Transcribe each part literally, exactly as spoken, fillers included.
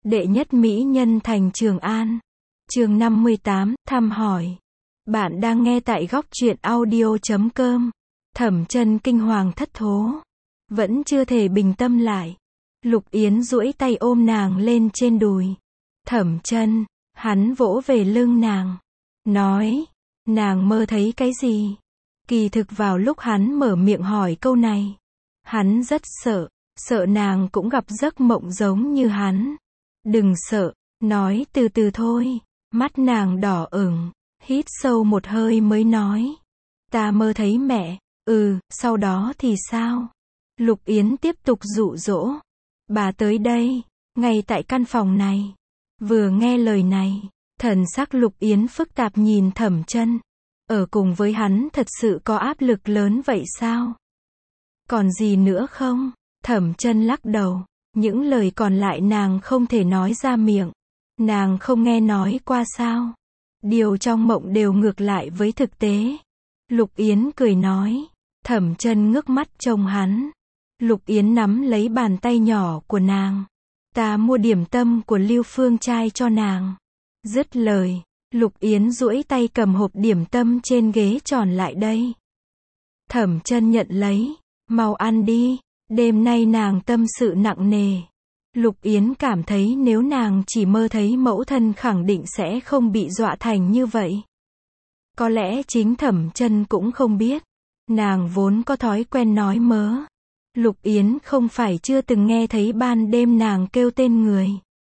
Đệ nhất mỹ nhân thành Trường An. Chương năm mươi tám, thăm hỏi. Bạn đang nghe tại góc truyện audio chấm com. Thẩm Chân kinh hoàng thất thố, vẫn chưa thể bình tâm lại. Lục Yến duỗi tay ôm nàng lên trên đùi. Thẩm Chân, hắn vỗ về lưng nàng, nói, nàng mơ thấy cái gì? Kỳ thực vào lúc hắn mở miệng hỏi câu này, hắn rất sợ, sợ nàng cũng gặp giấc mộng giống như hắn. Đừng sợ, nói từ từ thôi. Mắt nàng đỏ ửng, hít sâu một hơi mới nói, ta mơ thấy mẹ. Ừ, sau đó thì sao? Lục Yến tiếp tục dụ dỗ. Bà tới đây, ngay tại căn phòng này. Vừa nghe lời này, thần sắc Lục Yến phức tạp nhìn Thẩm Chân. Ở cùng với hắn thật sự có áp lực lớn vậy sao? Còn gì nữa không? Thẩm Chân lắc đầu. Những lời còn lại nàng không thể nói ra miệng. Nàng không nghe nói qua sao? Điều trong mộng đều ngược lại với thực tế. Lục Yến cười nói. Thẩm Chân ngước mắt trông hắn. Lục Yến nắm lấy bàn tay nhỏ của nàng. Ta mua điểm tâm của Lưu Phương Trai cho nàng. Dứt lời, Lục Yến duỗi tay cầm hộp điểm tâm trên ghế tròn lại đây. Thẩm Chân nhận lấy. Mau ăn đi. Đêm nay nàng tâm sự nặng nề. Lục Yến cảm thấy nếu nàng chỉ mơ thấy mẫu thân khẳng định sẽ không bị dọa thành như vậy. Có lẽ chính Thẩm Chân cũng không biết. Nàng vốn có thói quen nói mớ. Lục Yến không phải chưa từng nghe thấy ban đêm nàng kêu tên người.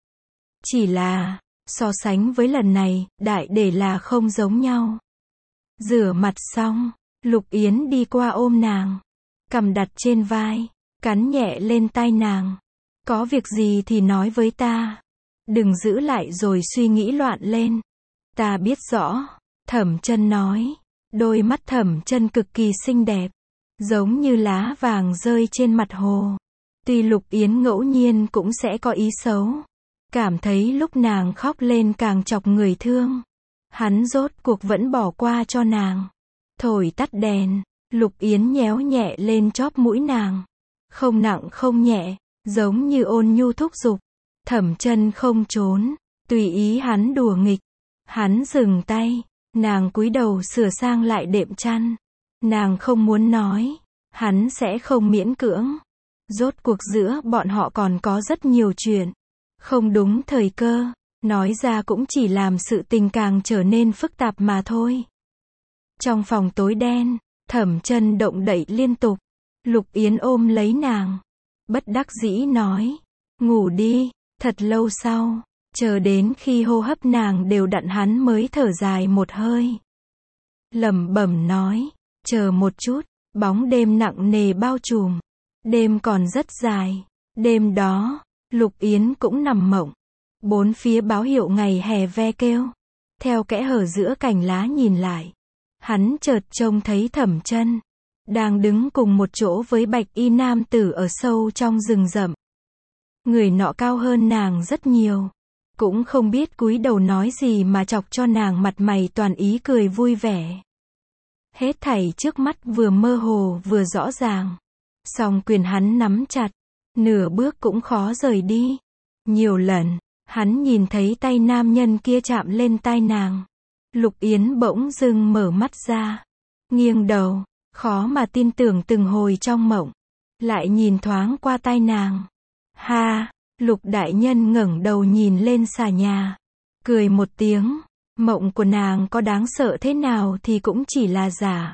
Chỉ là, so sánh với lần này, đại để là không giống nhau. Rửa mặt xong, Lục Yến đi qua ôm nàng. Cằm đặt trên vai, cắn nhẹ lên tai nàng. Có việc gì thì nói với ta. Đừng giữ lại rồi suy nghĩ loạn lên. Ta biết rõ. Thẩm Chân nói. Đôi mắt Thẩm Chân cực kỳ xinh đẹp, giống như lá vàng rơi trên mặt hồ. Tuy Lục Yến ngẫu nhiên cũng sẽ có ý xấu, cảm thấy lúc nàng khóc lên càng chọc người thương. Hắn rốt cuộc vẫn bỏ qua cho nàng. Thổi tắt đèn, Lục Yến nhéo nhẹ lên chóp mũi nàng. Không nặng không nhẹ, giống như ôn nhu thúc giục. Thẩm Chân không trốn, tùy ý hắn đùa nghịch. Hắn dừng tay, nàng cúi đầu sửa sang lại đệm chăn. Nàng không muốn nói, hắn sẽ không miễn cưỡng. Rốt cuộc giữa bọn họ còn có rất nhiều chuyện. Không đúng thời cơ, nói ra cũng chỉ làm sự tình càng trở nên phức tạp mà thôi. Trong phòng tối đen, Thẩm Chân động đậy liên tục. Lục Yến ôm lấy nàng, bất đắc dĩ nói, ngủ đi. Thật lâu sau, chờ đến khi hô hấp nàng đều đặn hắn mới thở dài một hơi. Lẩm bẩm nói, chờ một chút. Bóng đêm nặng nề bao trùm. Đêm còn rất dài. Đêm đó, Lục Yến cũng nằm mộng. Bốn phía báo hiệu ngày hè ve kêu. Theo kẽ hở giữa cành lá nhìn lại, hắn chợt trông thấy Thẩm Chân đang đứng cùng một chỗ với bạch y nam tử ở sâu trong rừng rậm. Người nọ cao hơn nàng rất nhiều, cũng không biết cúi đầu nói gì mà chọc cho nàng mặt mày toàn ý cười vui vẻ. Hết thảy trước mắt vừa mơ hồ vừa rõ ràng. Song quyền hắn nắm chặt, nửa bước cũng khó rời đi. Nhiều lần, hắn nhìn thấy tay nam nhân kia chạm lên tai nàng. Lục Yến bỗng dưng mở mắt ra, nghiêng đầu, khó mà tin tưởng từng hồi trong mộng. Lại nhìn thoáng qua tai nàng. Ha, Lục đại nhân ngẩng đầu nhìn lên xà nhà, cười một tiếng. Mộng của nàng có đáng sợ thế nào thì cũng chỉ là giả.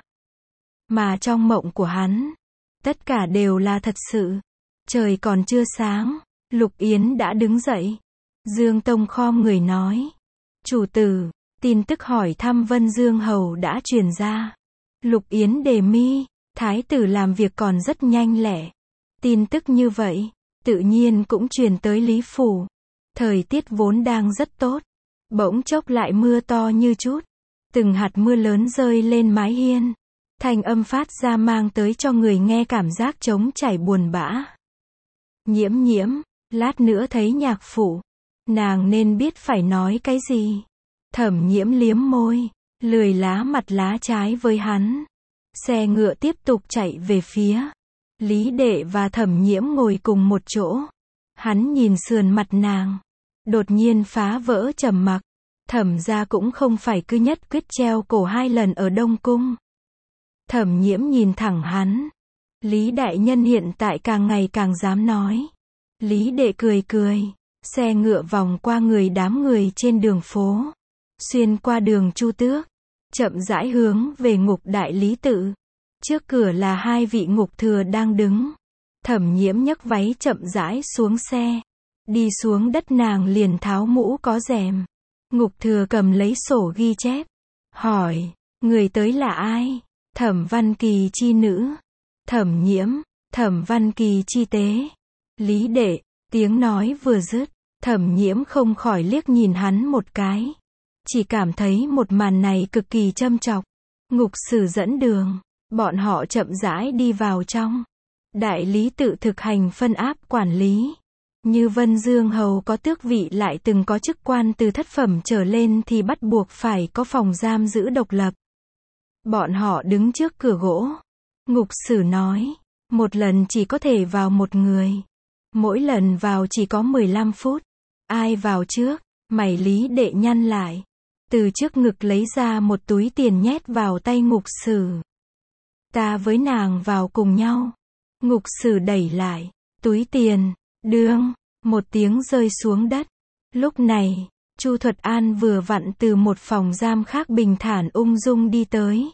Mà trong mộng của hắn, tất cả đều là thật sự. Trời còn chưa sáng, Lục Yến đã đứng dậy. Dương Tông khom người nói, chủ tử, tin tức hỏi thăm Vân Dương Hầu đã truyền ra. Lục Yến đề mi, thái tử làm việc còn rất nhanh lẹ. Tin tức như vậy, tự nhiên cũng truyền tới Lý Phủ. Thời tiết vốn đang rất tốt, bỗng chốc lại mưa to như chút. Từng hạt mưa lớn rơi lên mái hiên. Thanh âm phát ra mang tới cho người nghe cảm giác trống trải buồn bã. Nhiễm nhiễm, lát nữa thấy nhạc phụ, nàng nên biết phải nói cái gì. Thẩm Nhiễm liếm môi, lười lá mặt lá trái với hắn. Xe ngựa tiếp tục chạy về phía. Lý Đệ và Thẩm Nhiễm ngồi cùng một chỗ. Hắn nhìn sườn mặt nàng, đột nhiên phá vỡ trầm mặc. Thẩm gia cũng không phải cứ nhất quyết treo cổ hai lần ở Đông Cung. Thẩm Nhiễm nhìn thẳng hắn. Lý đại nhân hiện tại càng ngày càng dám nói. Lý đệ cười cười. Xe ngựa vòng qua người đám người trên đường phố. Xuyên qua đường Chu Tước. Chậm rãi hướng về ngục đại lý tự. Trước cửa là hai vị ngục thừa đang đứng. Thẩm Nhiễm nhấc váy chậm rãi xuống xe. Đi xuống đất nàng liền tháo mũ có rèm. Ngục thừa cầm lấy sổ ghi chép. Hỏi, người tới là ai? Thẩm Văn Kỳ chi nữ. Thẩm Nhiễm, Thẩm Văn Kỳ chi tế. Lý đệ, tiếng nói vừa dứt, Thẩm Nhiễm không khỏi liếc nhìn hắn một cái. Chỉ cảm thấy một màn này cực kỳ châm chọc. Ngục sử dẫn đường, bọn họ chậm rãi đi vào trong. Đại lý tự thực hành phân áp quản lý. Như Vân Dương Hầu có tước vị lại từng có chức quan từ thất phẩm trở lên thì bắt buộc phải có phòng giam giữ độc lập. Bọn họ đứng trước cửa gỗ. Ngục sử nói, một lần chỉ có thể vào một người. Mỗi lần vào chỉ có mười lăm phút. Ai vào trước? Mày Lý đệ nhăn lại. Từ trước ngực lấy ra một túi tiền nhét vào tay ngục sử. Ta với nàng vào cùng nhau. Ngục sử đẩy lại. Túi tiền. Đương. Một tiếng rơi xuống đất. Lúc này, Chu Thuật An vừa vặn từ một phòng giam khác bình thản ung dung đi tới.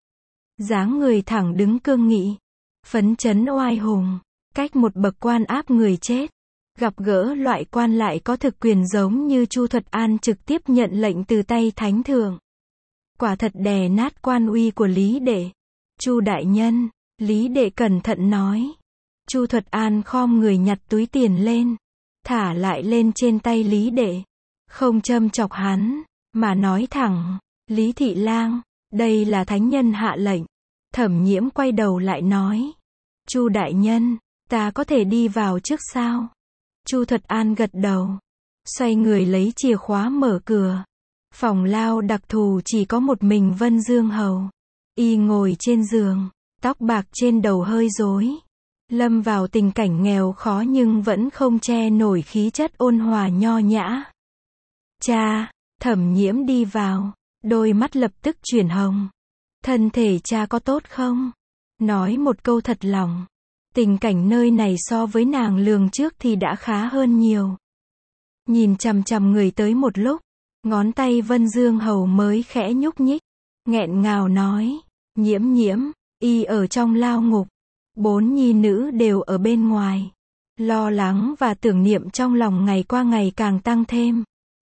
Dáng người thẳng đứng cương nghị. Phấn chấn oai hùng. Cách một bậc quan áp người chết. Gặp gỡ loại quan lại có thực quyền giống như Chu Thuật An trực tiếp nhận lệnh từ tay thánh thượng. Quả thật đè nát quan uy của Lý đệ. Chu đại nhân, Lý đệ cẩn thận nói. Chu Thuật An khom người nhặt túi tiền lên. Thả lại lên trên tay Lý đệ. Không châm chọc hắn, mà nói thẳng. Lý thị lang, đây là thánh nhân hạ lệnh. Thẩm Nhiễm quay đầu lại nói. Chu đại nhân, ta có thể đi vào trước sao? Chu Thuật An gật đầu. Xoay người lấy chìa khóa mở cửa. Phòng lao đặc thù chỉ có một mình Vân Dương Hầu. Y ngồi trên giường, tóc bạc trên đầu hơi rối. Lâm vào tình cảnh nghèo khó nhưng vẫn không che nổi khí chất ôn hòa nho nhã. Cha, Thẩm Nhiễm đi vào, đôi mắt lập tức chuyển hồng. Thân thể cha có tốt không? Nói một câu thật lòng. Tình cảnh nơi này so với nàng lường trước thì đã khá hơn nhiều. Nhìn chằm chằm người tới một lúc, ngón tay Vân Dương Hầu mới khẽ nhúc nhích, nghẹn ngào nói, Nhiễm Nhiễm, y ở trong lao ngục, bốn nhi nữ đều ở bên ngoài. Lo lắng và tưởng niệm trong lòng ngày qua ngày càng tăng thêm.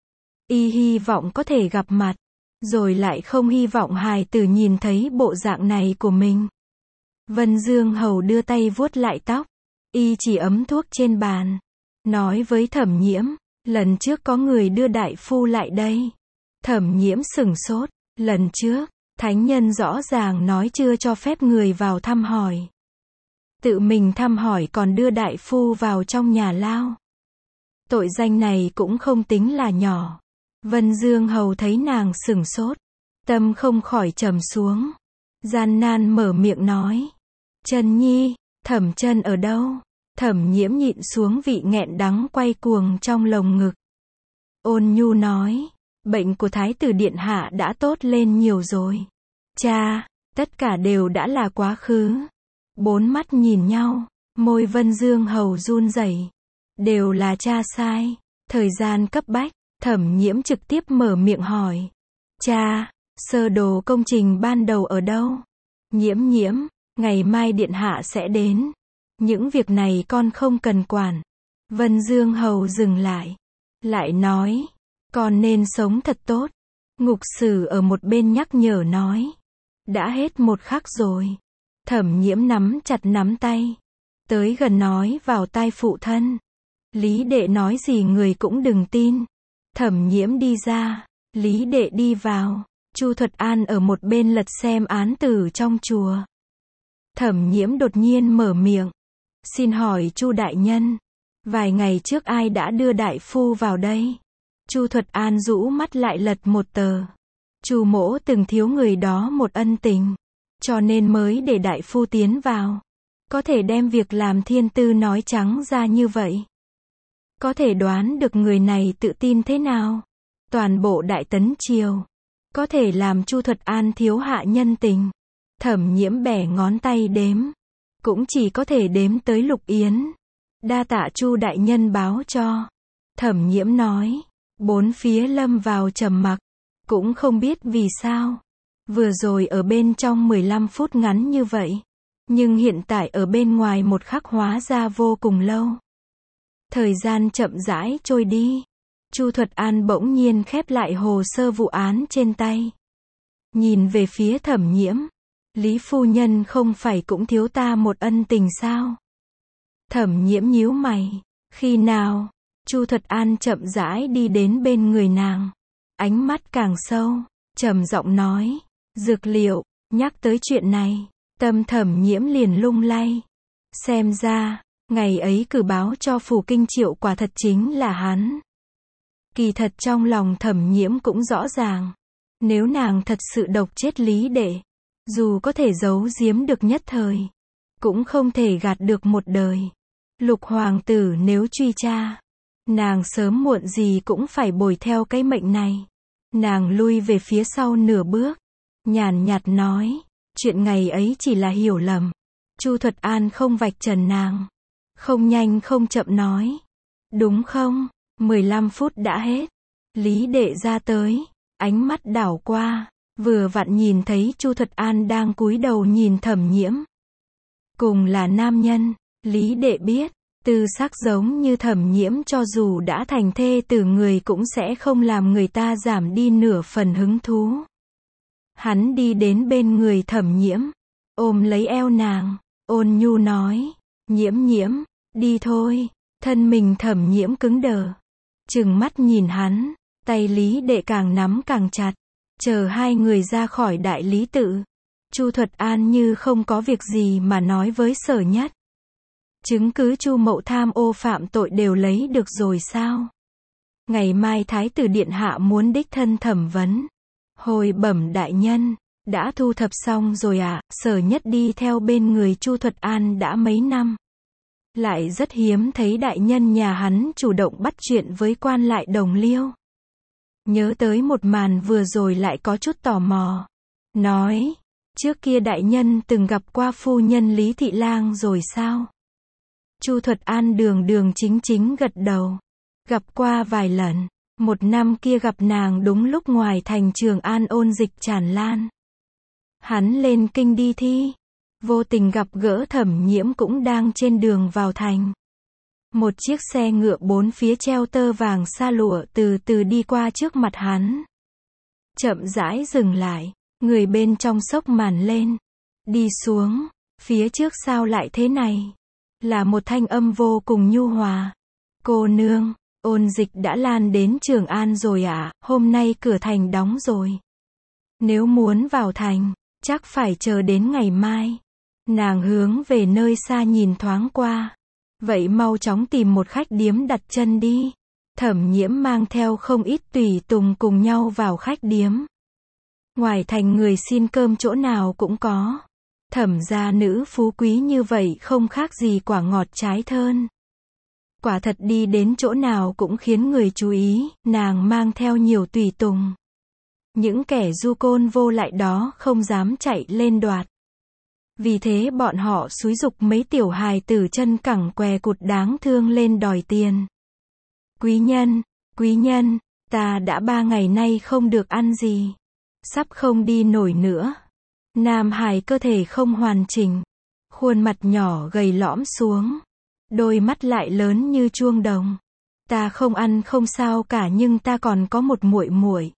Y hy vọng có thể gặp mặt, rồi lại không hy vọng hài tử nhìn thấy bộ dạng này của mình. Vân Dương Hầu đưa tay vuốt lại tóc. Y chỉ ấm thuốc trên bàn. Nói với Thẩm Nhiễm, lần trước có người đưa đại phu lại đây. Thẩm Nhiễm sửng sốt. Lần trước, thánh nhân rõ ràng nói chưa cho phép người vào thăm hỏi. Tự mình thăm hỏi còn đưa đại phu vào trong nhà lao. Tội danh này cũng không tính là nhỏ. Vân Dương Hầu thấy nàng sửng sốt. Tâm không khỏi trầm xuống. Gian nan mở miệng nói. Trần Nhi, Thẩm Trân ở đâu? Thẩm Nhiễm nhịn xuống vị nghẹn đắng quay cuồng trong lồng ngực. Ôn nhu nói, bệnh của Thái tử Điện Hạ đã tốt lên nhiều rồi. Cha, tất cả đều đã là quá khứ. Bốn mắt nhìn nhau, môi Vân Dương Hầu run rẩy. Đều là cha sai. Thời gian cấp bách, Thẩm Nhiễm trực tiếp mở miệng hỏi. Cha, sơ đồ công trình ban đầu ở đâu? Nhiễm Nhiễm, ngày mai Điện Hạ sẽ đến. Những việc này con không cần quản. Vân Dương Hầu dừng lại. Lại nói, con nên sống thật tốt. Ngục sử ở một bên nhắc nhở nói. Đã hết một khắc rồi. Thẩm Nhiễm nắm chặt nắm tay. Tới gần nói vào tai phụ thân. Lý đệ nói gì người cũng đừng tin. Thẩm Nhiễm đi ra. Lý đệ đi vào. Chu Thuật An ở một bên lật xem án tử trong chùa. Thẩm Nhiễm đột nhiên mở miệng. Xin hỏi Chu đại nhân, vài ngày trước ai đã đưa đại phu vào đây? Chu Thuật An rũ mắt lại lật một tờ. Chu mỗ từng thiếu người đó một ân tình, cho nên mới để đại phu tiến vào. Có thể đem việc làm thiên tư nói trắng ra như vậy. Có thể đoán được người này tự tin thế nào. Toàn bộ Đại Tấn Triều, có thể làm Chu Thuật An thiếu hạ nhân tình. Thẩm Nhiễm bẻ ngón tay đếm, cũng chỉ có thể đếm tới Lục Yến. Đa tạ Chu đại nhân báo cho. Thẩm Nhiễm nói. Bốn phía lâm vào trầm mặc, cũng không biết vì sao. Vừa rồi ở bên trong mười lăm phút ngắn như vậy, nhưng hiện tại ở bên ngoài một khắc hóa ra vô cùng lâu. Thời gian chậm rãi trôi đi. Chu Thuật An bỗng nhiên khép lại hồ sơ vụ án trên tay. Nhìn về phía Thẩm Nhiễm. Lý phu nhân không phải cũng thiếu ta một ân tình sao? Thẩm Nhiễm nhíu mày. Khi nào? Chu Thuật An chậm rãi đi đến bên người nàng. Ánh mắt càng sâu, trầm giọng nói. Dược liệu, nhắc tới chuyện này, tâm Thẩm Nhiễm liền lung lay. Xem ra, ngày ấy cử báo cho Phù Kinh Triệu quả thật chính là hắn. Kỳ thật trong lòng Thẩm Nhiễm cũng rõ ràng. Nếu nàng thật sự độc chết Lý Đệ, dù có thể giấu giếm được nhất thời, cũng không thể gạt được một đời. Lục hoàng tử nếu truy tra, nàng sớm muộn gì cũng phải bồi theo cái mệnh này. Nàng lui về phía sau nửa bước, nhàn nhạt nói, chuyện ngày ấy chỉ là hiểu lầm. Chu Thuật An không vạch trần nàng, không nhanh không chậm nói, đúng không? mười lăm phút đã hết. Lý Đệ ra tới, ánh mắt đảo qua, vừa vặn nhìn thấy Chu Thuật An đang cúi đầu nhìn Thẩm Nhiễm. Cùng là nam nhân, Lý Đệ biết, tư sắc giống như Thẩm Nhiễm cho dù đã thành thê tử người cũng sẽ không làm người ta giảm đi nửa phần hứng thú. Hắn đi đến bên người Thẩm Nhiễm, ôm lấy eo nàng, ôn nhu nói, Nhiễm Nhiễm, đi thôi. Thân mình Thẩm Nhiễm cứng đờ, trừng mắt nhìn hắn, tay Lý Đệ càng nắm càng chặt, chờ hai người ra khỏi đại lý tự. Chu Thuật An như không có việc gì mà nói với Sở Nhất. Chứng cứ Chu Mậu tham ô phạm tội đều lấy được rồi sao? Ngày mai Thái tử Điện Hạ muốn đích thân thẩm vấn. Hồi bẩm đại nhân, đã thu thập xong rồi ạ. À? Sở Nhất đi theo bên người Chu Thuật An đã mấy năm. Lại rất hiếm thấy đại nhân nhà hắn chủ động bắt chuyện với quan lại đồng liêu. Nhớ tới một màn vừa rồi lại có chút tò mò. Nói, trước kia đại nhân từng gặp qua phu nhân Lý Thị Lang rồi sao? Chu Thuật An đường đường chính chính gật đầu. Gặp qua vài lần. Một năm kia gặp nàng đúng lúc ngoài thành Trường An ôn dịch tràn lan. Hắn lên kinh đi thi. Vô tình gặp gỡ Thẩm Nhiễm cũng đang trên đường vào thành. Một chiếc xe ngựa bốn phía treo tơ vàng sa lụa từ từ đi qua trước mặt hắn. Chậm rãi dừng lại, người bên trong xốc màn lên. Đi xuống, phía trước sao lại thế này? Là một thanh âm vô cùng nhu hòa. Cô nương, ôn dịch đã lan đến Trường An rồi ạ, à? Hôm nay cửa thành đóng rồi. Nếu muốn vào thành, chắc phải chờ đến ngày mai. Nàng hướng về nơi xa nhìn thoáng qua. Vậy mau chóng tìm một khách điếm đặt chân đi. Thẩm Nhiễm mang theo không ít tùy tùng cùng nhau vào khách điếm. Ngoài thành người xin cơm chỗ nào cũng có. Thẩm gia nữ phú quý như vậy không khác gì quả ngọt trái thơm. Quả thật đi đến chỗ nào cũng khiến người chú ý, nàng mang theo nhiều tùy tùng. Những kẻ du côn vô lại đó không dám chạy lên đoạt. Vì thế bọn họ xúi giục mấy tiểu hài tử chân cẳng què cụt đáng thương lên đòi tiền. Quý nhân, quý nhân, ta đã ba ngày nay không được ăn gì. Sắp không đi nổi nữa. Nam hài cơ thể không hoàn chỉnh. Khuôn mặt nhỏ gầy lõm xuống. Đôi mắt lại lớn như chuông đồng. Ta không ăn không sao cả nhưng ta còn có một muội muội.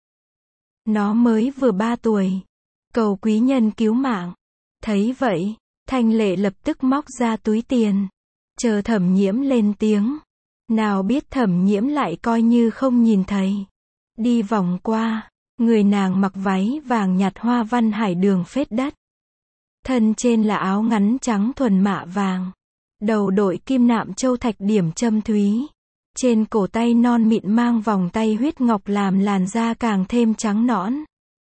Nó mới vừa ba tuổi. Cầu quý nhân cứu mạng. Thấy vậy, Thanh Lệ lập tức móc ra túi tiền. Chờ Thẩm Nhiễm lên tiếng. Nào biết Thẩm Nhiễm lại coi như không nhìn thấy. Đi vòng qua, người nàng mặc váy vàng nhạt hoa văn hải đường phết đất. Thân trên là áo ngắn trắng thuần mạ vàng. Đầu đội kim nạm châu thạch điểm châm thúy. Trên cổ tay non mịn mang vòng tay huyết ngọc làm làn da càng thêm trắng nõn.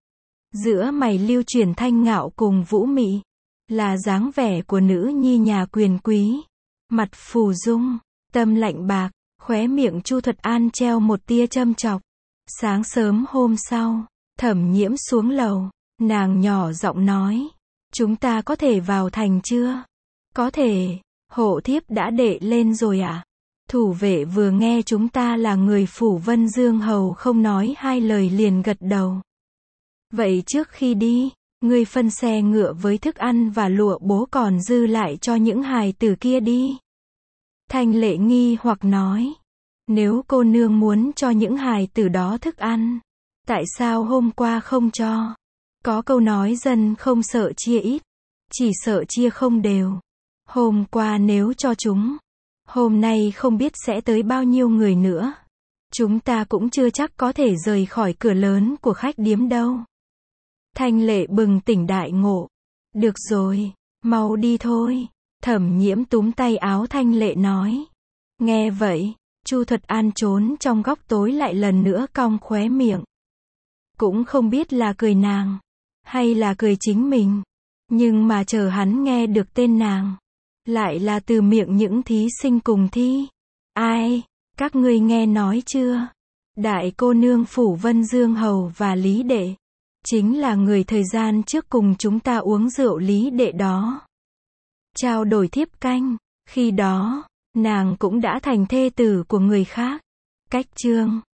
Giữa mày lưu chuyển thanh ngạo cùng vũ mị. Là dáng vẻ của nữ nhi nhà quyền quý. Mặt phù dung, tâm lạnh bạc, Khóe miệng Chu Thuật An treo một tia châm chọc. Sáng sớm hôm sau, Thẩm Nhiễm xuống lầu, nàng nhỏ giọng nói, chúng ta có thể vào thành chưa? Có thể, hộ thiếp đã đệ lên rồi ạ. À? Thủ vệ vừa nghe chúng ta là người phủ Vân Dương Hầu không nói hai lời liền gật đầu. Vậy trước khi đi, ngươi phân xe ngựa với thức ăn và lụa bố còn dư lại cho những hài tử kia đi. Thanh Lệ nghi hoặc nói, nếu cô nương muốn cho những hài tử đó thức ăn, tại sao hôm qua không cho? Có câu nói dân không sợ chia ít, chỉ sợ chia không đều. Hôm qua nếu cho chúng, hôm nay không biết sẽ tới bao nhiêu người nữa. Chúng ta cũng chưa chắc có thể rời khỏi cửa lớn của khách điếm đâu. Thanh Lệ bừng tỉnh đại ngộ. Được rồi, mau đi thôi. Thẩm Nhiễm túm tay áo Thanh Lệ nói. Nghe vậy, Chu Thuật An trốn trong góc tối lại lần nữa cong khóe miệng. Cũng không biết là cười nàng, hay là cười chính mình. Nhưng mà chờ hắn nghe được tên nàng, lại là từ miệng những thí sinh cùng thi. Ai, các ngươi nghe nói chưa? Đại cô nương phủ Vân Dương Hầu và Lý Đệ, chính là người thời gian trước cùng chúng ta uống rượu Lý Đệ đó. Trao đổi thiếp canh, khi đó, nàng cũng đã thành thê tử của người khác. Cách chương